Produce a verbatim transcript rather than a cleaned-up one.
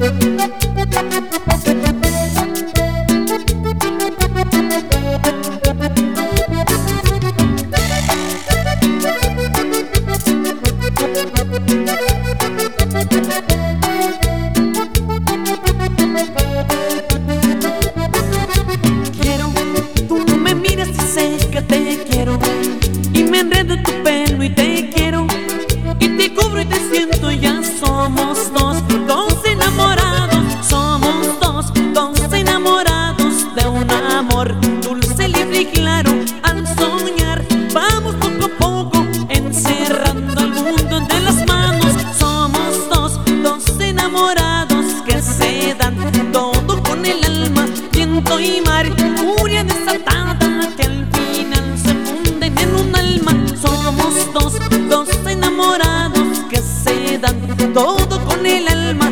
Dulce, libre y claro al soñar. Vamos poco a poco encerrando el mundo de las manos. Somos dos, dos enamorados que se dan todo con el alma, viento y mar, furia desatada que al final se funden en un alma. Somos dos, dos enamorados que se dan todo con el alma,